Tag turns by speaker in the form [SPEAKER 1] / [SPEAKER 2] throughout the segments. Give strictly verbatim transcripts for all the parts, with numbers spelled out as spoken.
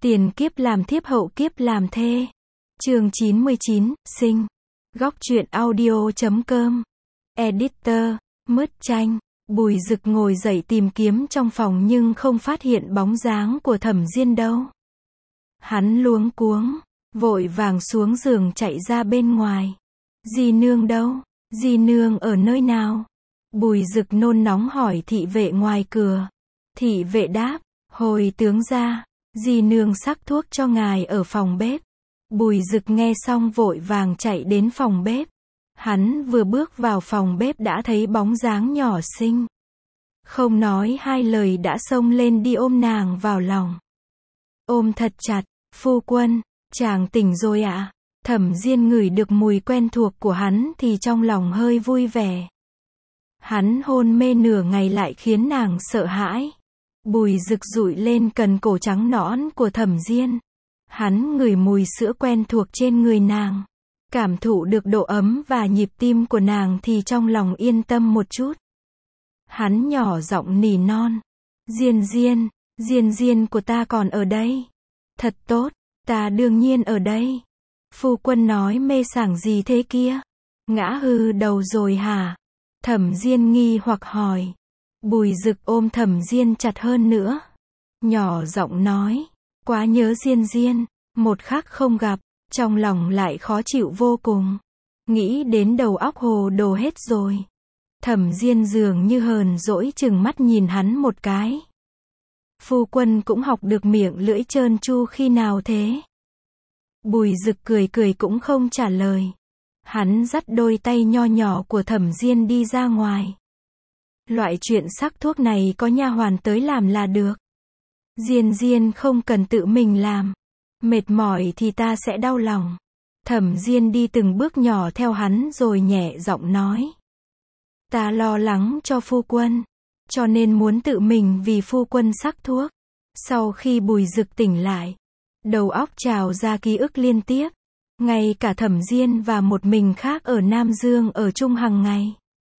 [SPEAKER 1] Tiền kiếp làm thiếp hậu kiếp làm thê. Chương chín mươi chín, sinh. Góc truyện audio chấm com. Editor, Mứt Chanh. Bùi Dực ngồi dậy tìm kiếm trong phòng nhưng không phát hiện bóng dáng của Thẩm Diên đâu. Hắn luống cuống, vội vàng xuống giường chạy ra bên ngoài. Di nương đâu? Di nương ở nơi nào? Bùi Dực nôn nóng hỏi thị vệ ngoài cửa. Thị vệ đáp, hồi tướng gia, Di nương sắc thuốc cho ngài ở phòng bếp. Bùi Dực nghe xong vội vàng chạy đến phòng bếp. Hắn vừa bước vào phòng bếp đã thấy bóng dáng nhỏ xinh. Không nói hai lời đã xông lên đi ôm nàng vào lòng. Ôm thật chặt, phu quân, chàng tỉnh rồi ạ. À? Thẩm Diên ngửi được mùi quen thuộc của hắn thì trong lòng hơi vui vẻ. Hắn hôn mê nửa ngày lại khiến nàng sợ hãi. Bùi Dực dụi lên cần cổ trắng nõn của Thẩm Diên. Hắn ngửi mùi sữa quen thuộc trên người nàng. Cảm thụ được độ ấm và nhịp tim của nàng thì trong lòng yên tâm một chút. Hắn nhỏ giọng nỉ non. Diên Diên, Diên Diên của ta còn ở đây. Thật tốt, ta đương nhiên ở đây. Phu quân nói mê sảng gì thế kia? Ngã hư đầu rồi hả? Thẩm Diên nghi hoặc hỏi. Bùi Dực ôm Thẩm Diên chặt hơn nữa. Nhỏ giọng nói. Quá nhớ Diên Diên. Một khắc không gặp, trong lòng lại khó chịu vô cùng. Nghĩ đến đầu óc hồ đồ hết rồi. Thẩm Diên dường như hờn dỗi chừng mắt nhìn hắn một cái. Phu quân cũng học được miệng lưỡi trơn tru khi nào thế? Bùi Dực cười cười cũng không trả lời. Hắn dắt đôi tay nho nhỏ của Thẩm Diên đi ra ngoài. Loại chuyện sắc thuốc này có nha hoàn tới làm là được. Diên Diên không cần tự mình làm. Mệt mỏi thì ta sẽ đau lòng. Thẩm Diên đi từng bước nhỏ theo hắn rồi nhẹ giọng nói. Ta lo lắng cho phu quân, cho nên muốn tự mình vì phu quân sắc thuốc. Sau khi Bùi Dực tỉnh lại, đầu óc trào ra ký ức liên tiếp. Ngay cả Thẩm Diên và một mình khác ở Nam Dương ở chung hàng ngày.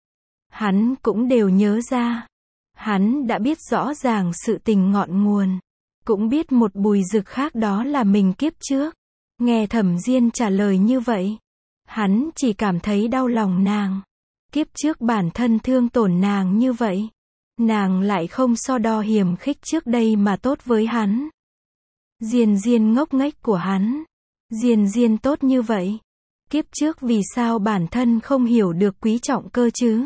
[SPEAKER 1] Hắn cũng đều nhớ ra. Hắn đã biết rõ ràng sự tình ngọn nguồn. Cũng biết một Bùi Dực khác đó là mình kiếp trước. Nghe Thẩm Diên trả lời như vậy, hắn chỉ cảm thấy đau lòng nàng. Kiếp trước bản thân thương tổn nàng như vậy, nàng lại không so đo hiềm khích trước đây mà tốt với hắn. Diên Diên ngốc nghếch của hắn. Diên Diên tốt như vậy. Kiếp trước vì sao bản thân không hiểu được quý trọng cơ chứ?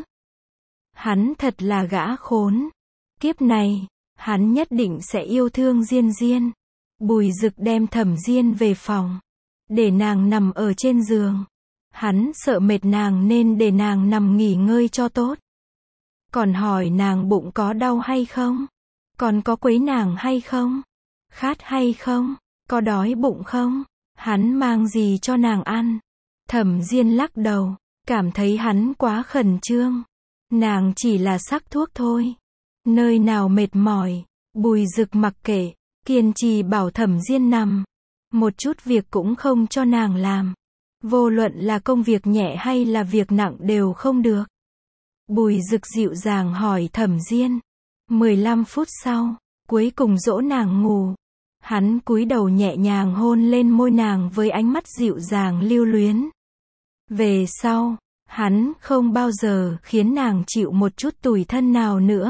[SPEAKER 1] Hắn thật là gã khốn. Kiếp này, hắn nhất định sẽ yêu thương Diên Diên. Bùi Dực đem Thẩm Diên về phòng. Để nàng nằm ở trên giường. Hắn sợ mệt nàng nên để nàng nằm nghỉ ngơi cho tốt. Còn hỏi nàng bụng có đau hay không? Còn có quấy nàng hay không? Khát hay không? Có đói bụng không? Hắn mang gì cho nàng ăn? Thẩm Diên lắc đầu, cảm thấy hắn quá khẩn trương. Nàng chỉ là sắc thuốc thôi. Nơi nào mệt mỏi, Bùi Dực mặc kệ, kiên trì bảo Thẩm Diên nằm. Một chút việc cũng không cho nàng làm. Vô luận là công việc nhẹ hay là việc nặng đều không được. Bùi Dực dịu dàng hỏi Thẩm Diên. mười lăm phút sau, cuối cùng dỗ nàng ngủ. Hắn cúi đầu nhẹ nhàng hôn lên môi nàng với ánh mắt dịu dàng lưu luyến. Về sau, hắn không bao giờ khiến nàng chịu một chút tủi thân nào nữa.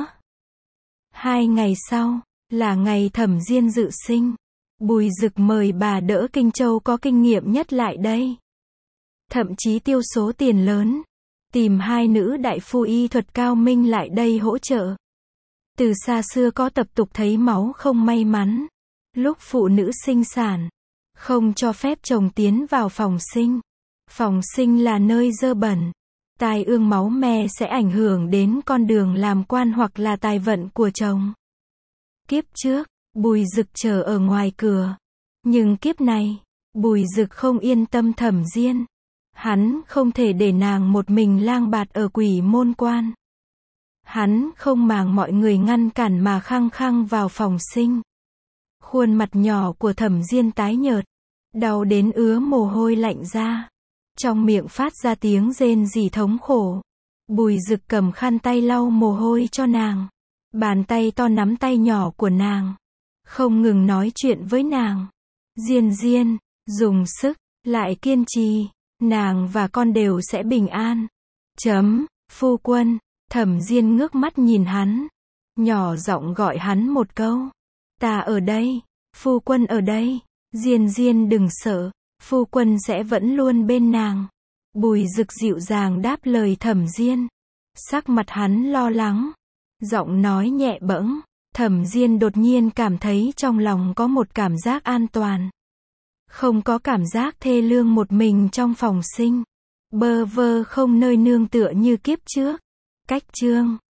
[SPEAKER 1] Hai ngày sau, là ngày Thẩm Diên dự sinh. Bùi Dực mời bà đỡ Kinh Châu có kinh nghiệm nhất lại đây. Thậm chí tiêu số tiền lớn. Tìm hai nữ đại phu y thuật cao minh lại đây hỗ trợ. Từ xa xưa có tập tục thấy máu không may mắn. Lúc phụ nữ sinh sản, không cho phép chồng tiến vào phòng sinh. Phòng sinh là nơi dơ bẩn. Tai ương máu me sẽ ảnh hưởng đến con đường làm quan hoặc là tài vận của chồng. Kiếp trước, Bùi Dực chờ ở ngoài cửa. Nhưng kiếp này, Bùi Dực không yên tâm Thẩm Diên. Hắn không thể để nàng một mình lang bạt ở Quỷ Môn Quan. Hắn không màng mọi người ngăn cản mà khăng khăng vào phòng sinh. Khuôn mặt nhỏ của Thẩm Diên tái nhợt, đau đến ứa mồ hôi lạnh ra. Trong miệng phát ra tiếng rên rỉ thống khổ. Bùi Dực cầm khăn tay lau mồ hôi cho nàng. Bàn tay to nắm tay nhỏ của nàng. không ngừng nói chuyện với nàng. Diên Diên, dùng sức, lại kiên trì, nàng và con đều sẽ bình an. Chấm, phu quân, Thẩm Diên ngước mắt nhìn hắn, nhỏ giọng gọi hắn một câu. Ta ở đây, phu quân ở đây. Diên Diên đừng sợ, phu quân sẽ vẫn luôn bên nàng. Bùi Dực dịu dàng đáp lời Thẩm Diên. Sắc mặt hắn lo lắng, giọng nói nhẹ bẫng. Thẩm Diên đột nhiên cảm thấy trong lòng có một cảm giác an toàn. Không có cảm giác thê lương một mình trong phòng sinh. Bơ vơ không nơi nương tựa như kiếp trước. Cách chương